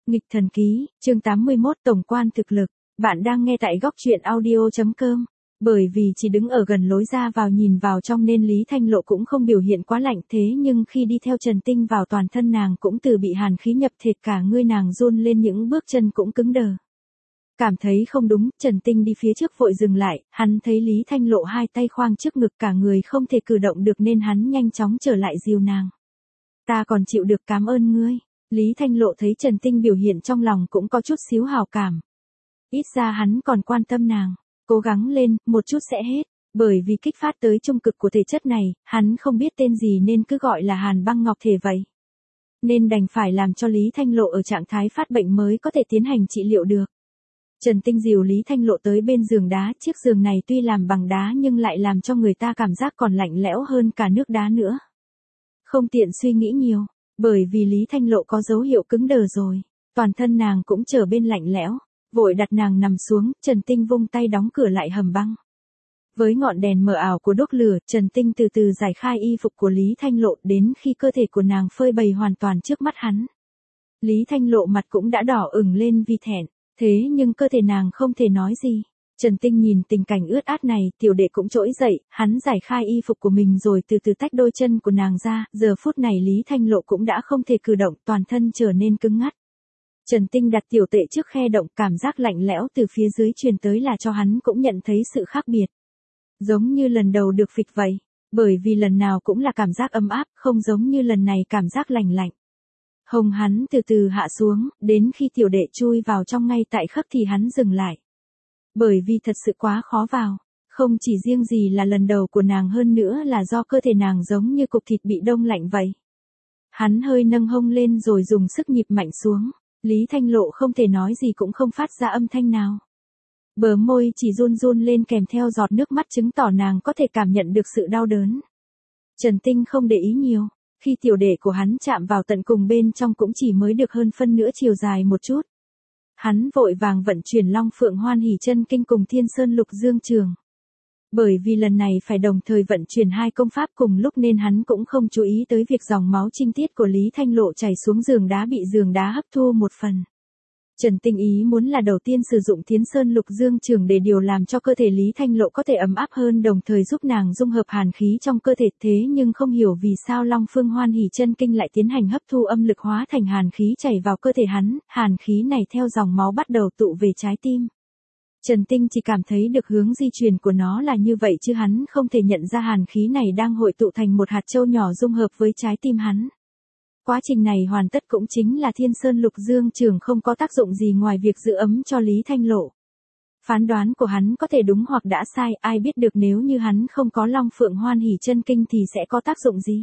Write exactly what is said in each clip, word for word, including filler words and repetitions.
Nghịch thần ký, chương tám mươi mốt tổng quan thực lực. Bạn đang nghe tại góc truyện audio chấm com. Bởi vì chỉ đứng ở gần lối ra vào nhìn vào trong nên Lý Thanh Lộ cũng không biểu hiện quá lạnh, thế nhưng khi đi theo Trần Tinh vào toàn thân nàng cũng từ bị hàn khí nhập thịt, cả người nàng run lên, những bước chân cũng cứng đờ. Cảm thấy không đúng, Trần Tinh đi phía trước vội dừng lại, hắn thấy Lý Thanh Lộ hai tay khoang trước ngực, cả người không thể cử động được nên hắn nhanh chóng trở lại dìu nàng. Ta còn chịu được, cảm ơn ngươi. Lý Thanh Lộ thấy Trần Tinh biểu hiện trong lòng cũng có chút xíu hào cảm. Ít ra hắn còn quan tâm nàng, cố gắng lên, một chút sẽ hết. Bởi vì kích phát tới trung cực của thể chất này, hắn không biết tên gì nên cứ gọi là Hàn Băng Ngọc Thể vậy. Nên đành phải làm cho Lý Thanh Lộ ở trạng thái phát bệnh mới có thể tiến hành trị liệu được. Trần Tinh dìu Lý Thanh Lộ tới bên giường đá, chiếc giường này tuy làm bằng đá nhưng lại làm cho người ta cảm giác còn lạnh lẽo hơn cả nước đá nữa. Không tiện suy nghĩ nhiều. Bởi vì Lý Thanh Lộ có dấu hiệu cứng đờ rồi, toàn thân nàng cũng trở bên lạnh lẽo, vội đặt nàng nằm xuống, Trần Tinh vung tay đóng cửa lại hầm băng. Với ngọn đèn mờ ảo của đốt lửa, Trần Tinh từ từ giải khai y phục của Lý Thanh Lộ đến khi cơ thể của nàng phơi bày hoàn toàn trước mắt hắn. Lý Thanh Lộ mặt cũng đã đỏ ửng lên vì thẹn, thế nhưng cơ thể nàng không thể nói gì. Trần Tinh nhìn tình cảnh ướt át này, tiểu đệ cũng trỗi dậy, hắn giải khai y phục của mình rồi từ từ tách đôi chân của nàng ra, giờ phút này Lý Thanh Lộ cũng đã không thể cử động, toàn thân trở nên cứng ngắt. Trần Tinh đặt tiểu tệ trước khe động, cảm giác lạnh lẽo từ phía dưới truyền tới là cho hắn cũng nhận thấy sự khác biệt. Giống như lần đầu được phịch vậy, bởi vì lần nào cũng là cảm giác ấm áp, không giống như lần này cảm giác lạnh lạnh. Hông hắn từ từ hạ xuống, đến khi tiểu đệ chui vào trong ngay tại khắc thì hắn dừng lại. Bởi vì thật sự quá khó vào, không chỉ riêng gì là lần đầu của nàng, hơn nữa là do cơ thể nàng giống như cục thịt bị đông lạnh vậy. Hắn hơi nâng hông lên rồi dùng sức nhịp mạnh xuống, Lý Thanh Lộ không thể nói gì cũng không phát ra âm thanh nào. Bờ môi chỉ run run lên kèm theo giọt nước mắt chứng tỏ nàng có thể cảm nhận được sự đau đớn. Trần Tinh không để ý nhiều, khi tiểu đệ của hắn chạm vào tận cùng bên trong cũng chỉ mới được hơn phân nửa chiều dài một chút. Hắn vội vàng vận chuyển Long Phượng Hoan Hỷ Chân Kinh cùng Thiên Sơn Lục Dương Trường. Bởi vì lần này phải đồng thời vận chuyển hai công pháp cùng lúc nên hắn cũng không chú ý tới việc dòng máu trinh tiết của Lý Thanh Lộ chảy xuống giường đá bị giường đá hấp thu một phần. Trần Tinh ý muốn là đầu tiên sử dụng Thiên Sơn Lục Dương Trường để điều làm cho cơ thể Lý Thanh Lộ có thể ấm áp hơn, đồng thời giúp nàng dung hợp hàn khí trong cơ thể, thế nhưng không hiểu vì sao Long Phương Hoan Hỷ Chân Kinh lại tiến hành hấp thu âm lực hóa thành hàn khí chảy vào cơ thể hắn, hàn khí này theo dòng máu bắt đầu tụ về trái tim. Trần Tinh chỉ cảm thấy được hướng di chuyển của nó là như vậy chứ hắn không thể nhận ra hàn khí này đang hội tụ thành một hạt châu nhỏ dung hợp với trái tim hắn. Quá trình này hoàn tất cũng chính là Thiên Sơn Lục Dương Trường không có tác dụng gì ngoài việc giữ ấm cho Lý Thanh Lộ. Phán đoán của hắn có thể đúng hoặc đã sai, ai biết được nếu như hắn không có Long Phượng Hoan Hỷ Chân Kinh thì sẽ có tác dụng gì.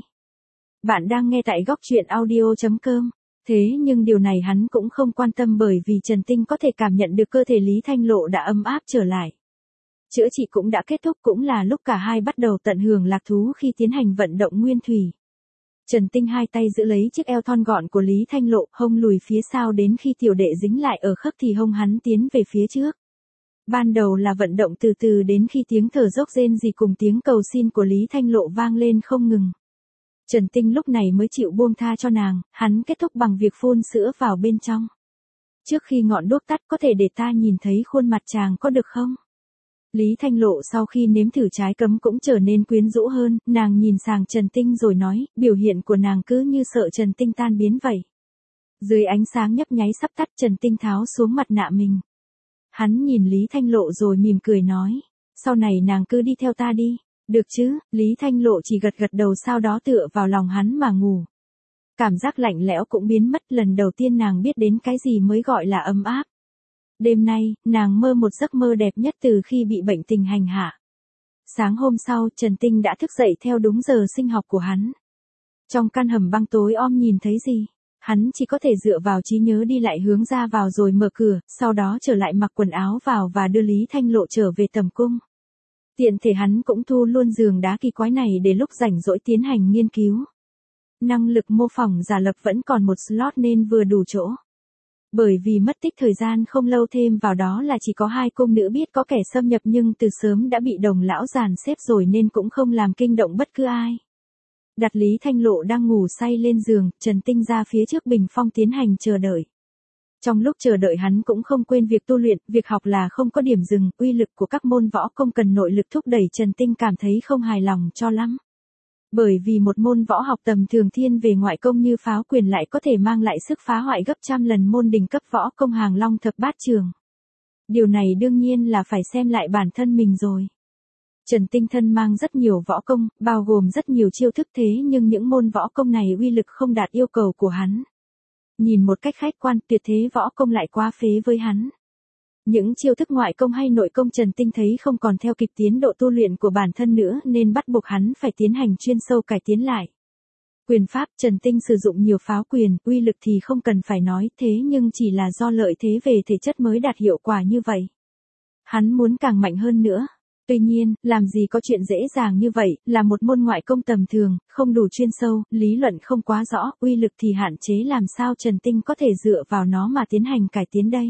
Bạn đang nghe tại góc truyện audio chấm com. Thế nhưng điều này hắn cũng không quan tâm, bởi vì Trần Tinh có thể cảm nhận được cơ thể Lý Thanh Lộ đã ấm áp trở lại. Chữa trị cũng đã kết thúc, cũng là lúc cả hai bắt đầu tận hưởng lạc thú khi tiến hành vận động nguyên thủy. Trần Tinh hai tay giữ lấy chiếc eo thon gọn của Lý Thanh Lộ, hông lùi phía sau đến khi tiểu đệ dính lại ở khớp thì hông hắn tiến về phía trước. Ban đầu là vận động từ từ đến khi tiếng thở dốc rên rỉ cùng tiếng cầu xin của Lý Thanh Lộ vang lên không ngừng. Trần Tinh lúc này mới chịu buông tha cho nàng, hắn kết thúc bằng việc phun sữa vào bên trong. Trước khi ngọn đuốc tắt, có thể để ta nhìn thấy khuôn mặt chàng có được không? Lý Thanh Lộ sau khi nếm thử trái cấm cũng trở nên quyến rũ hơn, nàng nhìn sang Trần Tinh rồi nói, biểu hiện của nàng cứ như sợ Trần Tinh tan biến vậy. Dưới ánh sáng nhấp nháy sắp tắt, Trần Tinh tháo xuống mặt nạ mình. Hắn nhìn Lý Thanh Lộ rồi mỉm cười nói, sau này nàng cứ đi theo ta đi. Được chứ, Lý Thanh Lộ chỉ gật gật đầu, sau đó tựa vào lòng hắn mà ngủ. Cảm giác lạnh lẽo cũng biến mất, lần đầu tiên nàng biết đến cái gì mới gọi là ấm áp. Đêm nay, nàng mơ một giấc mơ đẹp nhất từ khi bị bệnh tình hành hạ. Sáng hôm sau, Trần Tinh đã thức dậy theo đúng giờ sinh học của hắn. Trong căn hầm băng tối om nhìn thấy gì? Hắn chỉ có thể dựa vào trí nhớ đi lại hướng ra vào rồi mở cửa, sau đó trở lại mặc quần áo vào và đưa Lý Thanh Lộ trở về tầm cung. Tiện thể hắn cũng thu luôn giường đá kỳ quái này để lúc rảnh rỗi tiến hành nghiên cứu. Năng lực mô phỏng giả lập vẫn còn một slot nên vừa đủ chỗ. Bởi vì mất tích thời gian không lâu, thêm vào đó là chỉ có hai cung nữ biết có kẻ xâm nhập nhưng từ sớm đã bị đồng lão dàn xếp rồi nên cũng không làm kinh động bất cứ ai. Đặt Lý Thanh Lộ đang ngủ say lên giường, Trần Tinh ra phía trước bình phong tiến hành chờ đợi. Trong lúc chờ đợi hắn cũng không quên việc tu luyện, việc học là không có điểm dừng, uy lực của các môn võ công cần nội lực thúc đẩy Trần Tinh cảm thấy không hài lòng cho lắm. Bởi vì một môn võ học tầm thường thiên về ngoại công như pháo quyền lại có thể mang lại sức phá hoại gấp trăm lần môn đỉnh cấp võ công Hàng Long thập bát trường. Điều này đương nhiên là phải xem lại bản thân mình rồi. Trần Tinh thân mang rất nhiều võ công, bao gồm rất nhiều chiêu thức thế nhưng những môn võ công này uy lực không đạt yêu cầu của hắn. Nhìn một cách khách quan, tuyệt thế võ công lại quá phế với hắn. Những chiêu thức ngoại công hay nội công Trần Tinh thấy không còn theo kịp tiến độ tu luyện của bản thân nữa nên bắt buộc hắn phải tiến hành chuyên sâu cải tiến lại. Quyền pháp Trần Tinh sử dụng nhiều pháo quyền, uy lực thì không cần phải nói, thế nhưng chỉ là do lợi thế về thể chất mới đạt hiệu quả như vậy. Hắn muốn càng mạnh hơn nữa. Tuy nhiên, làm gì có chuyện dễ dàng như vậy, là một môn ngoại công tầm thường, không đủ chuyên sâu, lý luận không quá rõ, uy lực thì hạn chế làm sao Trần Tinh có thể dựa vào nó mà tiến hành cải tiến đây.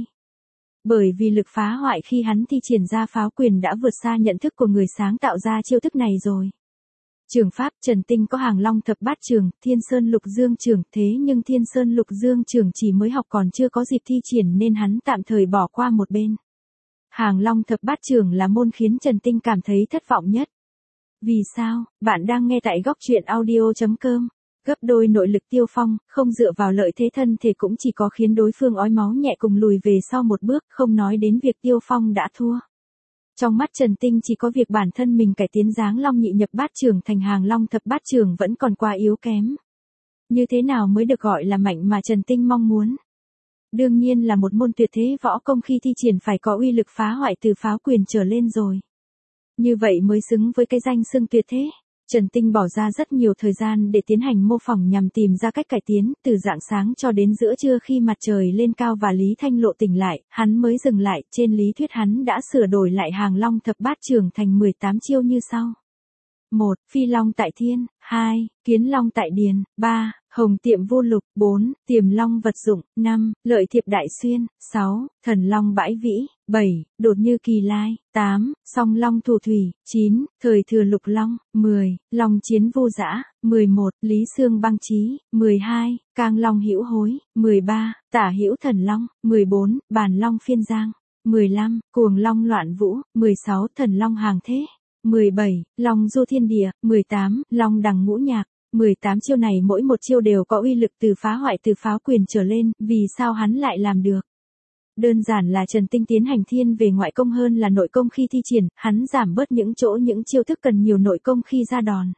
Bởi vì lực phá hoại khi hắn thi triển ra pháo quyền đã vượt xa nhận thức của người sáng tạo ra chiêu thức này rồi. Trường pháp Trần Tinh có Hàng Long thập bát trường, Thiên Sơn Lục Dương trường, thế nhưng Thiên Sơn Lục Dương trường chỉ mới học còn chưa có dịp thi triển nên hắn tạm thời bỏ qua một bên. Hàng Long thập bát trường là môn khiến Trần Tinh cảm thấy thất vọng nhất. Vì sao? Bạn đang nghe tại góc truyện audio chấm com. Gấp đôi nội lực Tiêu Phong, không dựa vào lợi thế thân thể cũng chỉ có khiến đối phương ói máu nhẹ cùng lùi về sau một bước, không nói đến việc Tiêu Phong đã thua. Trong mắt Trần Tinh chỉ có việc bản thân mình cải tiến dáng Long nhị nhập bát trường thành Hàng Long thập bát trường vẫn còn quá yếu kém. Như thế nào mới được gọi là mạnh mà Trần Tinh mong muốn? Đương nhiên là một môn tuyệt thế võ công khi thi triển phải có uy lực phá hoại từ pháo quyền trở lên rồi. Như vậy mới xứng với cái danh xưng tuyệt thế. Trần Tinh bỏ ra rất nhiều thời gian để tiến hành mô phỏng nhằm tìm ra cách cải tiến, từ rạng sáng cho đến giữa trưa khi mặt trời lên cao và Lý Thanh Lộ tỉnh lại, hắn mới dừng lại, trên lý thuyết hắn đã sửa đổi lại Hàng Long thập bát trường thành mười tám chiêu như sau. một. Phi Long tại thiên, hai. Kiến Long tại điền, ba. Hồng Tiệm vô lục, bốn. Tiềm Long vật dụng, năm. Lợi thiệp đại xuyên, sáu. Thần Long bãi vĩ, bảy. Đột như kỳ lai, tám. Song Long thủ thủy, chín. Thời thừa lục long, mười. Long chiến vô dã, mười một. Lý xương băng chí, mười hai. Cang Long hữu hối, mười ba. Tả hữu thần long, mười bốn. Bàn Long phiên giang, mười lăm. Cuồng Long loạn vũ, mười sáu. Thần Long hàng thế, mười bảy. Long du thiên địa, mười tám. Long đằng ngũ nhạc, mười tám chiêu này mỗi một chiêu đều có uy lực từ phá hoại từ pháo quyền trở lên, vì sao hắn lại làm được? Đơn giản là Trần Tinh tiến hành thiên về ngoại công hơn là nội công khi thi triển, hắn giảm bớt những chỗ những chiêu thức cần nhiều nội công khi ra đòn.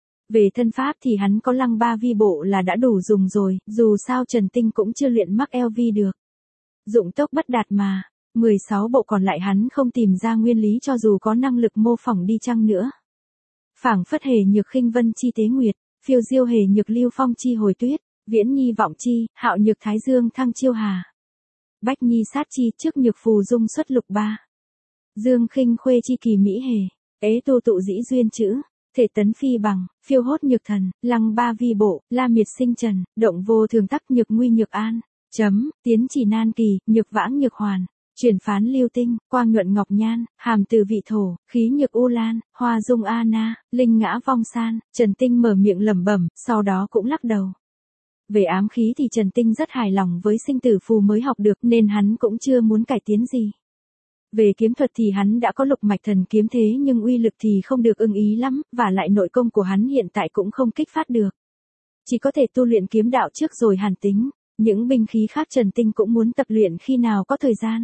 Về thân pháp thì hắn có lăng ba vi bộ là đã đủ dùng rồi, dù sao Trần Tinh cũng chưa luyện mắc eo vi được. Dụng tốc bất đạt mà, mười sáu bộ còn lại hắn không tìm ra nguyên lý cho dù có năng lực mô phỏng đi chăng nữa. Phảng phất hề nhược khinh vân chi tế nguyệt, phiêu diêu hề nhược lưu phong chi hồi tuyết, viễn nhi vọng chi, hạo nhược thái dương thăng chiêu hà. Bách nhi sát chi trước nhược phù dung xuất lục ba. Dương khinh khuê chi kỳ mỹ hề, ế tu tụ dĩ duyên chữ, thể tấn phi bằng, phiêu hốt nhược thần, lăng ba vi bộ, la miệt sinh trần, động vô thường tắc nhược nguy nhược an, chấm, tiến chỉ nan kỳ, nhược vãng nhược hoàn. Chuyển phán lưu tinh, quang nhuận ngọc nhan, hàm từ vị thổ, khí nhược u lan, hoa dung a na, linh ngã vong san. Trần Tinh mở miệng lẩm bẩm, sau đó cũng lắc đầu. Về ám khí thì Trần Tinh rất hài lòng với sinh tử phù mới học được nên hắn cũng chưa muốn cải tiến gì. Về kiếm thuật thì hắn đã có lục mạch thần kiếm thế nhưng uy lực thì không được ưng ý lắm, và lại nội công của hắn hiện tại cũng không kích phát được. Chỉ có thể tu luyện kiếm đạo trước rồi hàn tính, những binh khí khác Trần Tinh cũng muốn tập luyện khi nào có thời gian.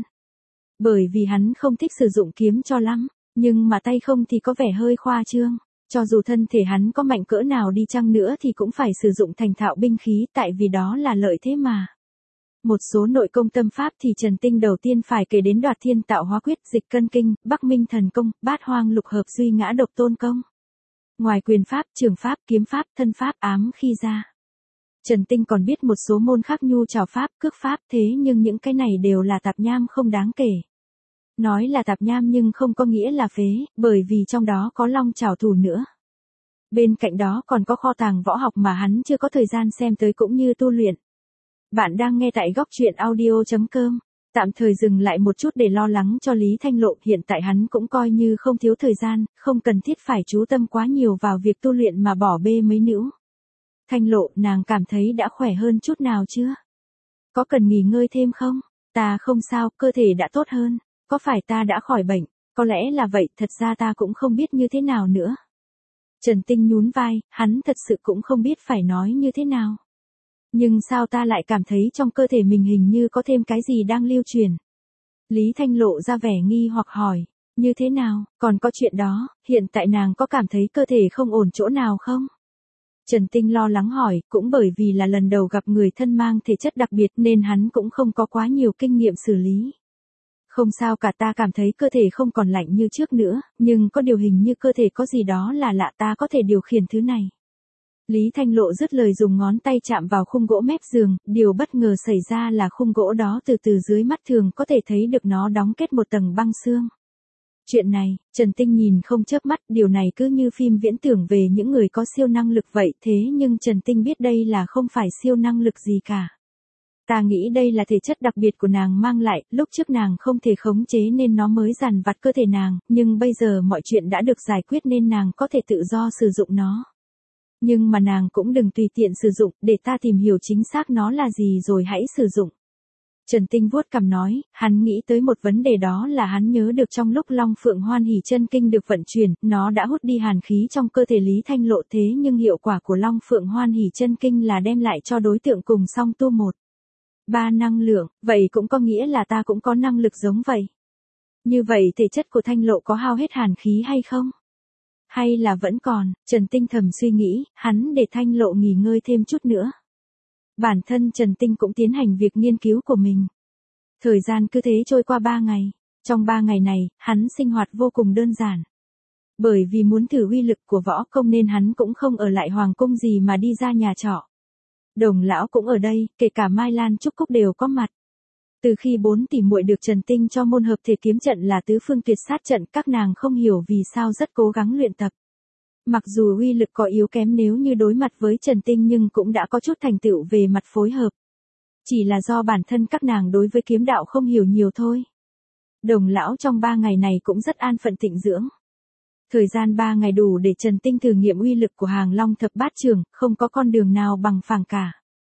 Bởi vì hắn không thích sử dụng kiếm cho lắm, nhưng mà tay không thì có vẻ hơi khoa trương. Cho dù thân thể hắn có mạnh cỡ nào đi chăng nữa thì cũng phải sử dụng thành thạo binh khí tại vì đó là lợi thế mà. Một số nội công tâm pháp thì Trần Tinh đầu tiên phải kể đến Đoạt Thiên Tạo Hóa Quyết, Dịch Cân Kinh, Bắc Minh Thần Công, Bát Hoang Lục Hợp Duy Ngã Độc Tôn Công. Ngoài quyền pháp, trường pháp, kiếm pháp, thân pháp, ám khi ra, Trần Tinh còn biết một số môn khác nhu trảo pháp, cước pháp, thế nhưng những cái này đều là tạp nham không đáng kể. Nói là tạp nham nhưng không có nghĩa là phế, bởi vì trong đó có long trảo thủ nữa. Bên cạnh đó còn có kho tàng võ học mà hắn chưa có thời gian xem tới cũng như tu luyện. Bạn đang nghe tại góc truyện audio chấm com. Tạm thời dừng lại một chút để lo lắng cho Lý Thanh Lộ, hiện tại hắn cũng coi như không thiếu thời gian, không cần thiết phải chú tâm quá nhiều vào việc tu luyện mà bỏ bê mấy nữ. Thanh Lộ, nàng cảm thấy đã khỏe hơn chút nào chưa? Có cần nghỉ ngơi thêm không? Ta không sao, cơ thể đã tốt hơn. Có phải ta đã khỏi bệnh? Có lẽ là vậy, thật ra ta cũng không biết như thế nào nữa. Trần Tinh nhún vai, hắn thật sự cũng không biết phải nói như thế nào. Nhưng sao ta lại cảm thấy trong cơ thể mình hình như có thêm cái gì đang lưu truyền? Lý Thanh lộ ra vẻ nghi hoặc hỏi, như thế nào, còn có chuyện đó, hiện tại nàng có cảm thấy cơ thể không ổn chỗ nào không? Trần Tinh lo lắng hỏi, cũng bởi vì là lần đầu gặp người thân mang thể chất đặc biệt nên hắn cũng không có quá nhiều kinh nghiệm xử lý. Không sao cả, ta cảm thấy cơ thể không còn lạnh như trước nữa, nhưng có điều hình như cơ thể có gì đó là lạ, ta có thể điều khiển thứ này. Lý Thanh lộ dứt lời dùng ngón tay chạm vào khung gỗ mép giường, điều bất ngờ xảy ra là khung gỗ đó từ từ dưới mắt thường có thể thấy được nó đóng kết một tầng băng xương. Chuyện này, Trần Tinh nhìn không chớp mắt, điều này cứ như phim viễn tưởng về những người có siêu năng lực vậy, thế nhưng Trần Tinh biết đây là không phải siêu năng lực gì cả. Ta nghĩ đây là thể chất đặc biệt của nàng mang lại, lúc trước nàng không thể khống chế nên nó mới dằn vặt cơ thể nàng, nhưng bây giờ mọi chuyện đã được giải quyết nên nàng có thể tự do sử dụng nó. Nhưng mà nàng cũng đừng tùy tiện sử dụng, để ta tìm hiểu chính xác nó là gì rồi hãy sử dụng. Trần Tinh vuốt cằm nói, hắn nghĩ tới một vấn đề, đó là hắn nhớ được trong lúc Long Phượng Hoan Hỷ Chân Kinh được vận chuyển, nó đã hút đi hàn khí trong cơ thể Lý Thanh lộ, thế nhưng hiệu quả của Long Phượng Hoan Hỷ Chân Kinh là đem lại cho đối tượng cùng song tu một. Ba năng lượng, vậy cũng có nghĩa là ta cũng có năng lực giống vậy. Như vậy thể chất của Thanh lộ có hao hết hàn khí hay không? Hay là vẫn còn? Trần Tinh thầm suy nghĩ, hắn để Thanh lộ nghỉ ngơi thêm chút nữa. Bản thân Trần Tinh cũng tiến hành việc nghiên cứu của mình. Thời gian cứ thế trôi qua ba ngày. Trong ba ngày này, hắn sinh hoạt vô cùng đơn giản. Bởi vì muốn thử uy lực của võ công nên hắn cũng không ở lại hoàng cung gì mà đi ra nhà trọ. Đồng lão cũng ở đây, kể cả Mai Lan Trúc Cúc đều có mặt. Từ khi bốn tỷ muội được Trần Tinh cho môn hợp thể kiếm trận là tứ phương tuyệt sát trận, các nàng không hiểu vì sao rất cố gắng luyện tập. Mặc dù uy lực có yếu kém nếu như đối mặt với Trần Tinh nhưng cũng đã có chút thành tựu về mặt phối hợp. Chỉ là do bản thân các nàng đối với kiếm đạo không hiểu nhiều thôi. Đồng lão trong ba ngày này cũng rất an phận tịnh dưỡng. Thời gian ba ngày đủ để Trần Tinh thử nghiệm uy lực của Hàng Long thập bát trường, không có con đường nào bằng phẳng cả.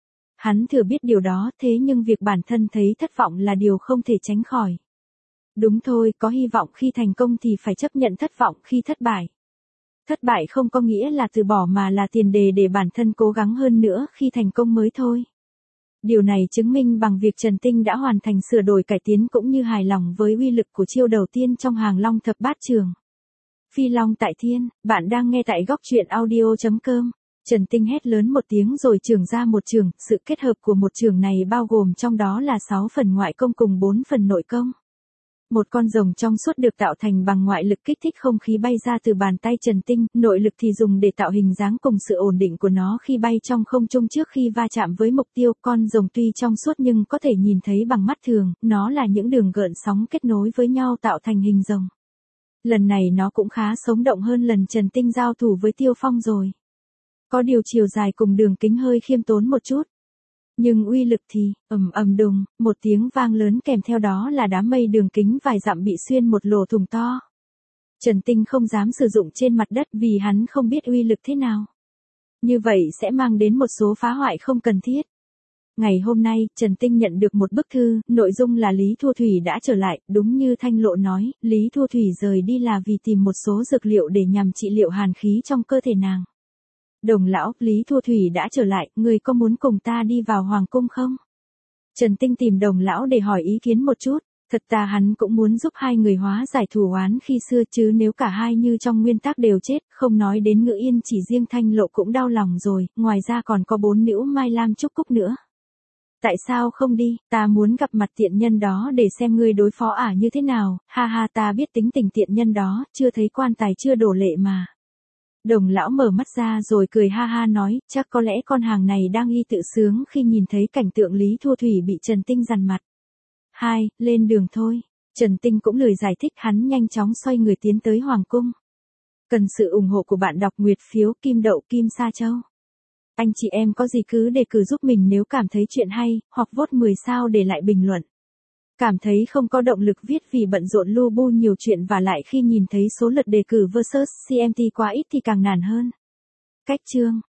Hắn thừa biết điều đó, thế nhưng việc bản thân thấy thất vọng là điều không thể tránh khỏi. Đúng thôi, có hy vọng khi thành công thì phải chấp nhận thất vọng khi thất bại. Thất bại không có nghĩa là từ bỏ mà là tiền đề để bản thân cố gắng hơn nữa khi thành công mới thôi. Điều này chứng minh bằng việc Trần Tinh đã hoàn thành sửa đổi cải tiến cũng như hài lòng với uy lực của chiêu đầu tiên trong Hàng Long thập bát trường. Phi Long tại thiên, bạn đang nghe tại góc truyện audio chấm com. Trần Tinh hét lớn một tiếng rồi trường ra một trường, sự kết hợp của một trường này bao gồm trong đó là sáu phần ngoại công cùng bốn phần nội công. Một con rồng trong suốt được tạo thành bằng ngoại lực kích thích không khí bay ra từ bàn tay Trần Tinh, nội lực thì dùng để tạo hình dáng cùng sự ổn định của nó khi bay trong không trung trước khi va chạm với mục tiêu. Con rồng tuy trong suốt nhưng có thể nhìn thấy bằng mắt thường, nó là những đường gợn sóng kết nối với nhau tạo thành hình rồng. Lần này nó cũng khá sống động hơn lần Trần Tinh giao thủ với Tiêu Phong rồi. Có điều chiều dài cùng đường kính hơi khiêm tốn một chút. Nhưng uy lực thì, ầm ầm đùng, một tiếng vang lớn kèm theo đó là đám mây đường kính vài dặm bị xuyên một lỗ thủng to. Trần Tinh không dám sử dụng trên mặt đất vì hắn không biết uy lực thế nào. Như vậy sẽ mang đến một số phá hoại không cần thiết. Ngày hôm nay, Trần Tinh nhận được một bức thư, nội dung là Lý Thu Thủy đã trở lại, đúng như Thanh Lộ nói, Lý Thu Thủy rời đi là vì tìm một số dược liệu để nhằm trị liệu hàn khí trong cơ thể nàng. Đồng lão, Lý Thu Thủy đã trở lại, người có muốn cùng ta đi vào hoàng cung không? Trần Tinh tìm đồng lão để hỏi ý kiến một chút, thật ra hắn cũng muốn giúp hai người hóa giải thù oán khi xưa chứ nếu cả hai như trong nguyên tắc đều chết, không nói đến Ngữ Yên chỉ riêng Thanh Lộ cũng đau lòng rồi, ngoài ra còn có bốn nữ Mai Lam Trúc Cúc nữa. Tại sao không đi, ta muốn gặp mặt tiện nhân đó để xem ngươi đối phó ả như thế nào, ha ha ta biết tính tình tiện nhân đó, chưa thấy quan tài chưa đổ lệ mà. Đồng lão mở mắt ra rồi cười ha ha nói, chắc có lẽ con hàng này đang y tự sướng khi nhìn thấy cảnh tượng Lý Thu Thủy bị Trần Tinh dằn mặt. Hai, lên đường thôi. Trần Tinh cũng lười giải thích, hắn nhanh chóng xoay người tiến tới hoàng cung. Cần sự ủng hộ của bạn đọc Nguyệt phiếu Kim Đậu Kim Sa Châu. Anh chị em có gì cứ đề cử giúp mình nếu cảm thấy chuyện hay, hoặc vote mười sao để lại bình luận. Cảm thấy không có động lực viết vì bận rộn lu bu nhiều chuyện và lại khi nhìn thấy số lượt đề cử versus xê em tê quá ít thì càng nản hơn. Cách chương